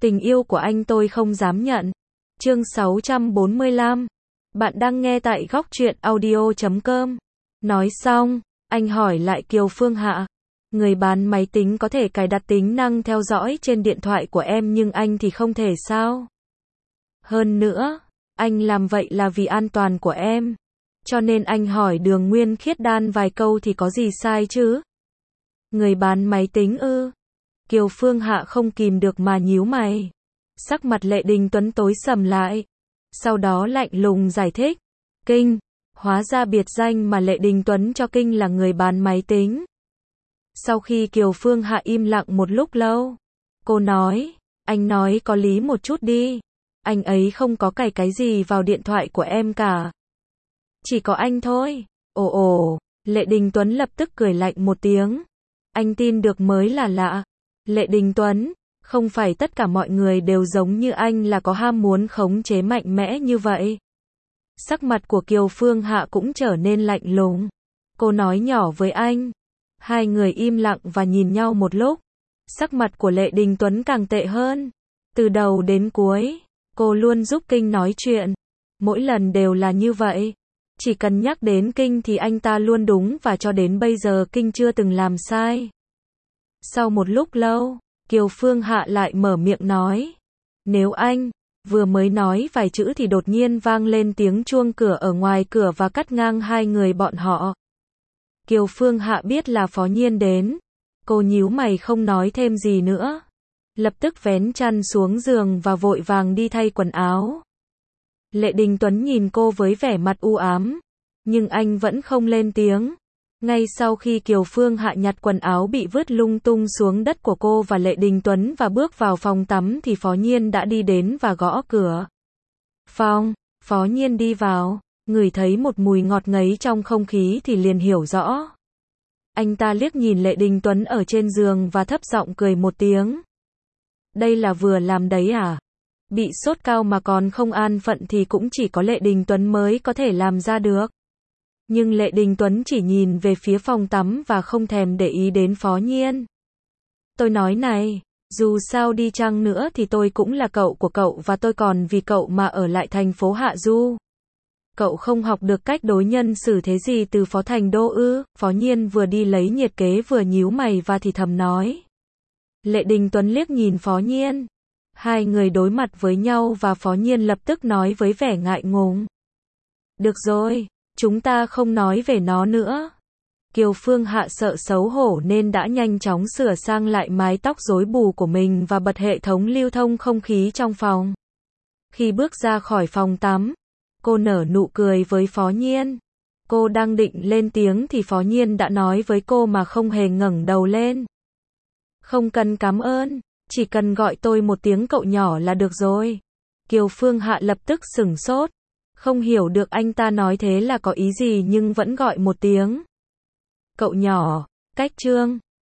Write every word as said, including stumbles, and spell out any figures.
Tình yêu của anh tôi không dám nhận. Chương sáu trăm bốn mươi lăm. Bạn đang nghe tại góc truyện audio chấm com. Nói xong, anh hỏi lại Kiều Phương Hạ. Người bán máy tính có thể cài đặt tính năng theo dõi trên điện thoại của em nhưng anh thì không thể sao? Hơn nữa, anh làm vậy là vì an toàn của em. Cho nên anh hỏi Đường Nguyên Khiết Đan vài câu thì có gì sai chứ? Người bán máy tính ư? Kiều Phương Hạ không kìm được mà nhíu mày. Sắc mặt Lệ Đình Tuấn tối sầm lại. Sau đó lạnh lùng giải thích. Kinh, hóa ra biệt danh mà Lệ Đình Tuấn cho Kinh là người bán máy tính. Sau khi Kiều Phương Hạ im lặng một lúc lâu, cô nói, anh nói có lý một chút đi. Anh ấy không có cài cái gì vào điện thoại của em cả. Chỉ có anh thôi. Ồ ồ, Lệ Đình Tuấn lập tức cười lạnh một tiếng. Anh tin được mới là lạ. Lệ Đình Tuấn, không phải tất cả mọi người đều giống như anh là có ham muốn khống chế mạnh mẽ như vậy. Sắc mặt của Kiều Phương Hạ cũng trở nên lạnh lùng. Cô nói nhỏ với anh. Hai người im lặng và nhìn nhau một lúc. Sắc mặt của Lệ Đình Tuấn càng tệ hơn. Từ đầu đến cuối, cô luôn giúp Kinh nói chuyện. Mỗi lần đều là như vậy. Chỉ cần nhắc đến Kinh thì anh ta luôn đúng và cho đến bây giờ Kinh chưa từng làm sai. Sau một lúc lâu, Kiều Phương Hạ lại mở miệng nói. Nếu anh, vừa mới nói vài chữ thì đột nhiên vang lên tiếng chuông cửa ở ngoài cửa và cắt ngang hai người bọn họ. Kiều Phương Hạ biết là Phó Nhiên đến. Cô nhíu mày không nói thêm gì nữa. Lập tức vén chăn xuống giường và vội vàng đi thay quần áo. Lệ Đình Tuấn nhìn cô với vẻ mặt u ám. Nhưng anh vẫn không lên tiếng. Ngay sau khi Kiều Phương Hạ nhặt quần áo bị vứt lung tung xuống đất của cô và Lệ Đình Tuấn và bước vào phòng tắm thì Phó Nhiên đã đi đến và gõ cửa. Phòng, Phó Nhiên đi vào, ngửi thấy một mùi ngọt ngấy trong không khí thì liền hiểu rõ. Anh ta liếc nhìn Lệ Đình Tuấn ở trên giường và thấp giọng cười một tiếng. Đây là vừa làm đấy à? Bị sốt cao mà còn không an phận thì cũng chỉ có Lệ Đình Tuấn mới có thể làm ra được. Nhưng Lệ Đình Tuấn chỉ nhìn về phía phòng tắm và không thèm để ý đến Phó Nhiên. Tôi nói này, dù sao đi chăng nữa thì tôi cũng là cậu của cậu và tôi còn vì cậu mà ở lại thành phố Hạ Du. Cậu không học được cách đối nhân xử thế gì từ Phó Thành Đô ư? Phó Nhiên vừa đi lấy nhiệt kế vừa nhíu mày và thì thầm nói. Lệ Đình Tuấn liếc nhìn Phó Nhiên. Hai người đối mặt với nhau và Phó Nhiên lập tức nói với vẻ ngại ngùng. Được rồi, chúng ta không nói về nó nữa. Kiều Phương Hạ sợ xấu hổ nên đã nhanh chóng sửa sang lại mái tóc rối bù của mình và bật hệ thống lưu thông không khí trong phòng. Khi bước ra khỏi phòng tắm, cô nở nụ cười với Phó Nhiên. Cô đang định lên tiếng thì Phó Nhiên đã nói với cô mà không hề ngẩng đầu lên. Không cần cảm ơn, chỉ cần gọi tôi một tiếng cậu nhỏ là được rồi. Kiều Phương Hạ lập tức sửng sốt. Không hiểu được anh ta nói thế là có ý gì nhưng vẫn gọi một tiếng. Cậu nhỏ, cách chương.